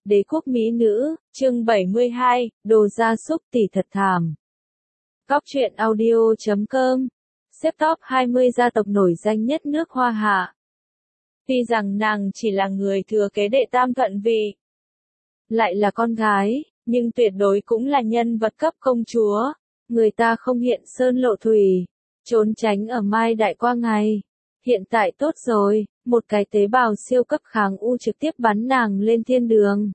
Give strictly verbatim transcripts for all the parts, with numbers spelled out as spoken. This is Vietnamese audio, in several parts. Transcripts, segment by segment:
Đế quốc mỹ nữ, chương bảy mươi hai, đồ gia súc tỷ thật thảm. Góc truyện audio chấm com, xếp top hai mươi gia tộc nổi danh nhất nước Hoa Hạ. Tuy rằng nàng chỉ là người thừa kế đệ tam thuận vị, lại là con gái, nhưng tuyệt đối cũng là nhân vật cấp công chúa. Người ta không hiện sơn lộ thủy, trốn tránh ở Mai Đại qua ngày. Hiện tại tốt rồi, một cái tế bào siêu cấp kháng u trực tiếp bắn nàng lên thiên đường.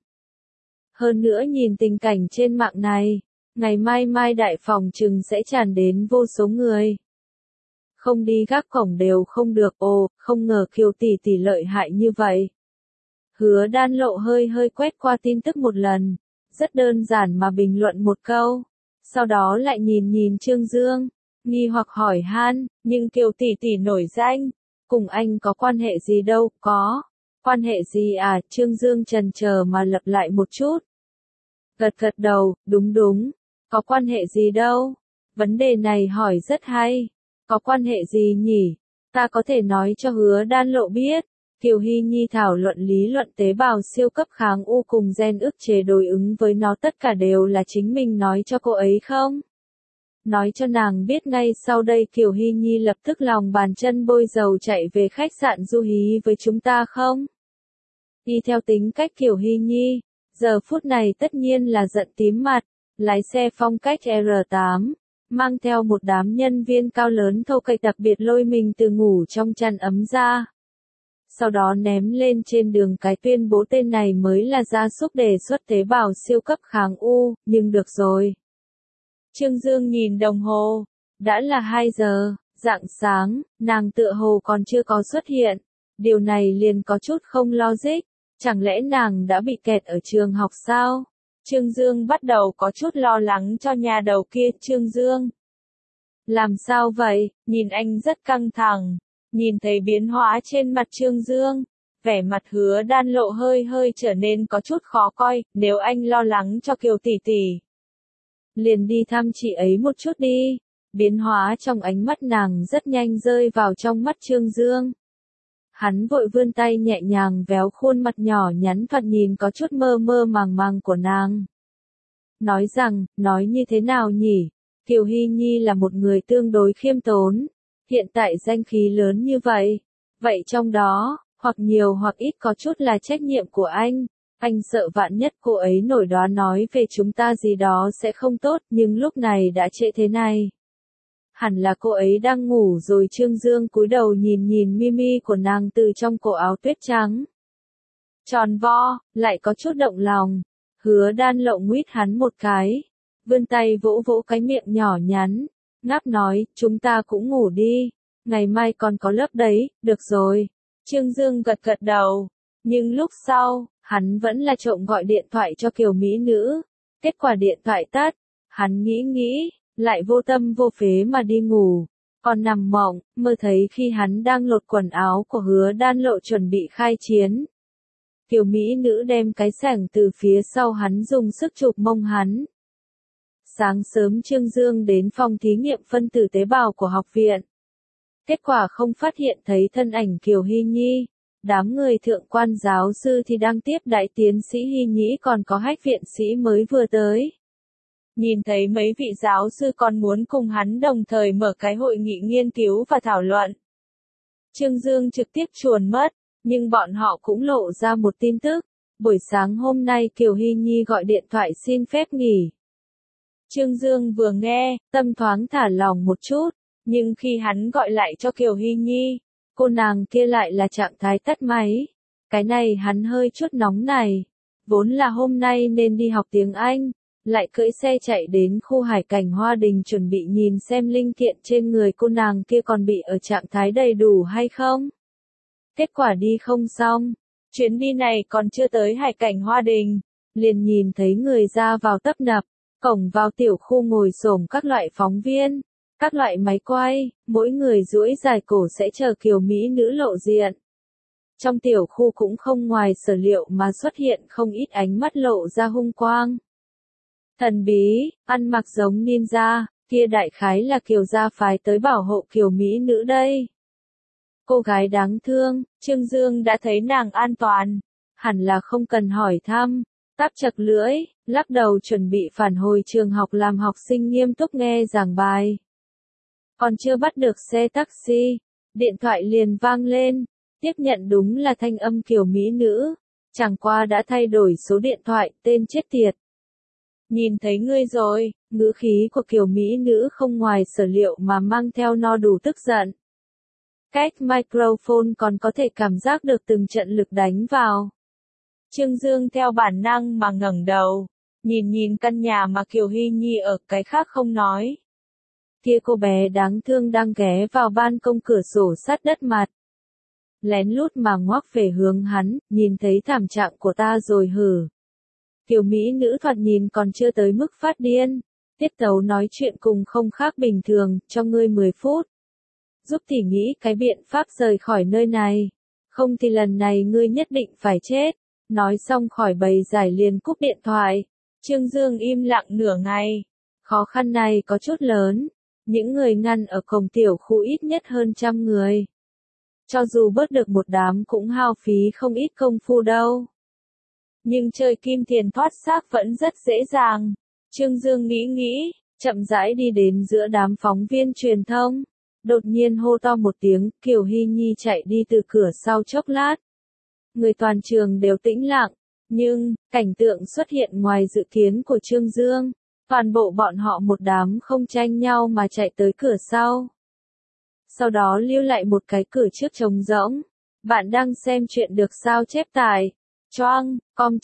Hơn nữa nhìn tình cảnh trên mạng này, ngày mai Mai Đại phòng trừng sẽ tràn đến vô số người. Không đi gác cổng đều không được, ồ, không ngờ Kiều tỷ tỷ lợi hại như vậy. Hứa Đan Lộ hơi hơi quét qua tin tức một lần, rất đơn giản mà bình luận một câu. Sau đó lại nhìn nhìn Trương Dương, nghi hoặc hỏi han, nhưng Kiều tỷ tỷ nổi danh, cùng anh có quan hệ gì đâu, có. Quan hệ gì à, Trương Dương chần chờ mà lặp lại một chút. Gật gật đầu, đúng đúng, có quan hệ gì đâu. Vấn đề này hỏi rất hay. Có quan hệ gì nhỉ? Ta có thể nói cho Hứa Đan Lộ biết. Kiều Hy Nhi thảo luận lý luận tế bào siêu cấp kháng u cùng gen ức chế đối ứng với nó, tất cả đều là chính mình nói cho cô ấy không? Nói cho nàng biết ngay sau đây Kiều Hy Nhi lập tức lòng bàn chân bôi dầu chạy về khách sạn du hí với chúng ta không? Đi theo tính cách Kiều Hy Nhi, giờ phút này tất nhiên là giận tím mặt, lái xe phong cách R tám, mang theo một đám nhân viên cao lớn thô kệch đặc biệt lôi mình từ ngủ trong chăn ấm ra. Sau đó ném lên trên đường cái tuyên bố tên này mới là gia súc đề xuất tế bào siêu cấp kháng u, nhưng được rồi. Trương Dương nhìn đồng hồ, đã là hai giờ, rạng sáng, nàng tựa hồ còn chưa có xuất hiện. Điều này liền có chút không logic, chẳng lẽ nàng đã bị kẹt ở trường học sao? Trương Dương bắt đầu có chút lo lắng cho nhà đầu kia. Trương Dương, làm sao vậy? Nhìn anh rất căng thẳng. Nhìn thấy biến hóa trên mặt Trương Dương, vẻ mặt Hứa Đan Lộ hơi hơi trở nên có chút khó coi. Nếu anh lo lắng cho Kiều tỷ tỷ, liền đi thăm chị ấy một chút đi. Biến hóa trong ánh mắt nàng rất nhanh rơi vào trong mắt Trương Dương. Hắn vội vươn tay nhẹ nhàng véo khuôn mặt nhỏ nhắn thoạt nhìn có chút mơ mơ màng màng của nàng. Nói rằng, nói như thế nào nhỉ? Kiều Hy Nhi là một người tương đối khiêm tốn. Hiện tại danh khí lớn như vậy. Vậy trong đó, hoặc nhiều hoặc ít có chút là trách nhiệm của anh. Anh sợ vạn nhất cô ấy nổi đoán nói về chúng ta gì đó sẽ không tốt, nhưng lúc này đã trễ thế này. Hẳn là cô ấy đang ngủ rồi. Trương Dương cúi đầu nhìn nhìn Mimi của nàng từ trong cổ áo tuyết trắng. Tròn vo, lại có chút động lòng. Hứa Đan Lộ nguyết hắn một cái. Vươn tay vỗ vỗ cái miệng nhỏ nhắn. Ngáp nói, chúng ta cũng ngủ đi. Ngày mai còn có lớp đấy, được rồi. Trương Dương gật gật đầu. Nhưng lúc sau, hắn vẫn là trộm gọi điện thoại cho Kiều mỹ nữ. Kết quả điện thoại tắt. Hắn nghĩ nghĩ, lại vô tâm vô phế mà đi ngủ. Còn nằm mộng, mơ thấy khi hắn đang lột quần áo của Hứa Đan Lộ chuẩn bị khai chiến. Kiều mỹ nữ đem cái sẻng từ phía sau hắn dùng sức chụp mông hắn. Sáng sớm Trương Dương đến phòng thí nghiệm phân tử tế bào của học viện. Kết quả không phát hiện thấy thân ảnh Kiều Hy Nhi. Đám người thượng quan giáo sư thì đang tiếp đại tiến sĩ Hy Nhĩ, còn có Hách viện sĩ mới vừa tới. Nhìn thấy mấy vị giáo sư còn muốn cùng hắn đồng thời mở cái hội nghị nghiên cứu và thảo luận. Trương Dương trực tiếp chuồn mất, nhưng bọn họ cũng lộ ra một tin tức. Buổi sáng hôm nay Kiều Hy Nhi gọi điện thoại xin phép nghỉ. Trương Dương vừa nghe, tâm thoáng thả lòng một chút, nhưng khi hắn gọi lại cho Kiều Hy Nhi, cô nàng kia lại là trạng thái tắt máy. Cái này hắn hơi chút nóng này. Vốn là hôm nay nên đi học tiếng Anh, lại cưỡi xe chạy đến khu hải cảnh Hoa Đình chuẩn bị nhìn xem linh kiện trên người cô nàng kia còn bị ở trạng thái đầy đủ hay không. Kết quả đi không xong, chuyến đi này còn chưa tới hải cảnh Hoa Đình, liền nhìn thấy người ra vào tấp nập. Cổng vào tiểu khu ngồi xổm các loại phóng viên, các loại máy quay, mỗi người duỗi dài cổ sẽ chờ Kiều mỹ nữ lộ diện. Trong tiểu khu cũng không ngoài sở liệu mà xuất hiện không ít ánh mắt lộ ra hung quang. Thần bí, ăn mặc giống ninja, kia đại khái là Kiều gia phái tới bảo hộ Kiều mỹ nữ đây. Cô gái đáng thương, Trương Dương đã thấy nàng an toàn, hẳn là không cần hỏi thăm. Táp chật lưỡi, lắc đầu chuẩn bị phản hồi trường học làm học sinh nghiêm túc nghe giảng bài. Còn chưa bắt được xe taxi, điện thoại liền vang lên, tiếp nhận đúng là thanh âm kiểu mỹ nữ, chẳng qua đã thay đổi số điện thoại, tên chết tiệt. Nhìn thấy ngươi rồi, ngữ khí của kiểu mỹ nữ không ngoài sở liệu mà mang theo no đủ tức giận. Cách microphone còn có thể cảm giác được từng trận lực đánh vào. Trương Dương theo bản năng mà ngẩng đầu, nhìn nhìn căn nhà mà Kiều Hy Nhi ở, cái khác không nói. Kia cô bé đáng thương đang ghé vào ban công cửa sổ sát đất mặt. Lén lút mà ngoắc về hướng hắn, nhìn thấy thảm trạng của ta rồi hử. Kiều Mỹ nữ thoạt nhìn còn chưa tới mức phát điên. Tiết tấu nói chuyện cùng không khác bình thường, cho ngươi mười phút. Giúp tỷ nghĩ cái biện pháp rời khỏi nơi này. Không thì lần này ngươi nhất định phải chết. Nói xong khỏi bày giải liền cúp điện thoại. Trương Dương im lặng nửa ngày. Khó khăn này có chút lớn. Những người ngăn ở cổng tiểu khu ít nhất hơn trăm người. Cho dù bớt được một đám cũng hao phí không ít công phu đâu. Nhưng chơi kim tiền thoát xác vẫn rất dễ dàng. Trương Dương nghĩ nghĩ, chậm rãi đi đến giữa đám phóng viên truyền thông. Đột nhiên hô to một tiếng, Kiều Hy Nhi chạy đi từ cửa sau chốc lát. Người toàn trường đều tĩnh lặng, nhưng, cảnh tượng xuất hiện ngoài dự kiến của Trương Dương. Toàn bộ bọn họ một đám không tranh nhau mà chạy tới cửa sau. Sau đó lưu lại một cái cửa trước trống rỗng. Bạn đang xem chuyện được sao chép tải. Choang,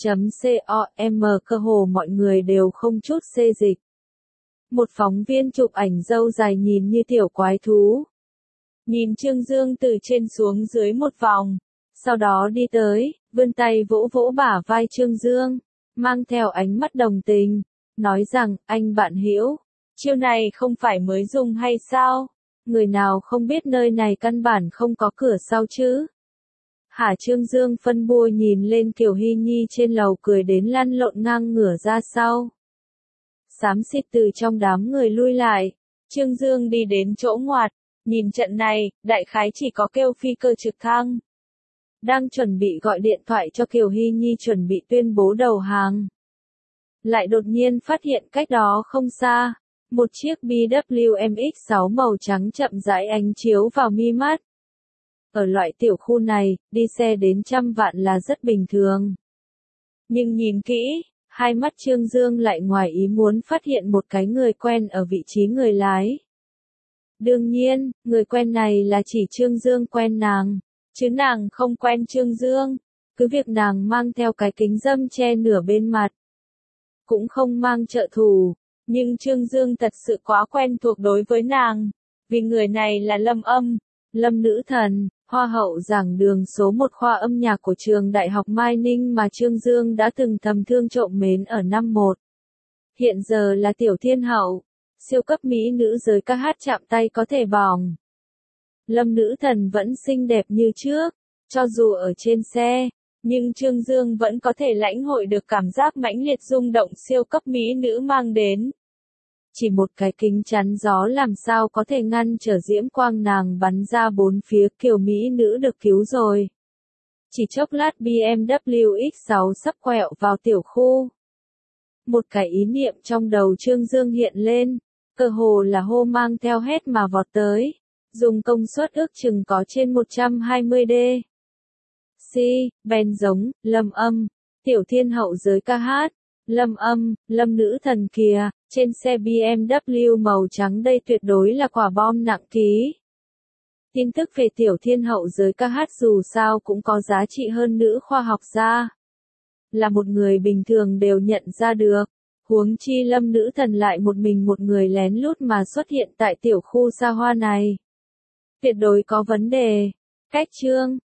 com.com cơ hồ mọi người đều không chút xê dịch. Một phóng viên chụp ảnh râu dài nhìn như tiểu quái thú. Nhìn Trương Dương từ trên xuống dưới một vòng. Sau đó đi tới, vươn tay vỗ vỗ bả vai Trương Dương. Mang theo ánh mắt đồng tình. Nói rằng, anh bạn hữu, chiêu này không phải mới dùng hay sao? Người nào không biết nơi này căn bản không có cửa sau chứ? Hả Trương Dương phân bua nhìn lên Kiều Hy Nhi trên lầu cười đến lăn lộn ngang ngửa ra sau. Xám xịt từ trong đám người lui lại, Trương Dương đi đến chỗ ngoặt, nhìn trận này, đại khái chỉ có kêu phi cơ trực thăng. Đang chuẩn bị gọi điện thoại cho Kiều Hy Nhi chuẩn bị tuyên bố đầu hàng. Lại đột nhiên phát hiện cách đó không xa, một chiếc B W M X sáu màu trắng chậm rãi ánh chiếu vào mi mắt. Ở loại tiểu khu này, đi xe đến trăm vạn là rất bình thường. Nhưng nhìn kỹ, hai mắt Trương Dương lại ngoài ý muốn phát hiện một cái người quen ở vị trí người lái. Đương nhiên, người quen này là chỉ Trương Dương quen nàng, chứ nàng không quen Trương Dương. Cứ việc nàng mang theo cái kính râm che nửa bên mặt. Cũng không mang trợ thủ, nhưng Trương Dương thật sự quá quen thuộc đối với nàng, vì người này là Lâm Âm, Lâm nữ thần, hoa hậu giảng đường số một khoa âm nhạc của trường Đại học Mai Ninh mà Trương Dương đã từng thầm thương trộm mến ở năm một. Hiện giờ là tiểu thiên hậu, siêu cấp mỹ nữ giới ca hát chạm tay có thể bỏng. Lâm nữ thần vẫn xinh đẹp như trước, cho dù ở trên xe. Nhưng Trương Dương vẫn có thể lãnh hội được cảm giác mãnh liệt rung động siêu cấp mỹ nữ mang đến. Chỉ một cái kính chắn gió làm sao có thể ngăn trở diễm quang nàng bắn ra bốn phía, Kiều mỹ nữ được cứu rồi. Chỉ chốc lát B M W X sáu sắp quẹo vào tiểu khu. Một cái ý niệm trong đầu Trương Dương hiện lên, cơ hồ là hô mang theo hét mà vọt tới, dùng công suất ước chừng có trên một trăm hai mươi D. Si, bèn giống, Lâm Âm, tiểu thiên hậu giới ca hát, Lâm Âm, Lâm nữ thần kìa, trên xe B M W màu trắng đây tuyệt đối là quả bom nặng ký. Tin tức về tiểu thiên hậu giới ca hát dù sao cũng có giá trị hơn nữ khoa học gia. Là một người bình thường đều nhận ra được, huống chi Lâm nữ thần lại một mình một người lén lút mà xuất hiện tại tiểu khu xa hoa này. Tuyệt đối có vấn đề. Cách Trương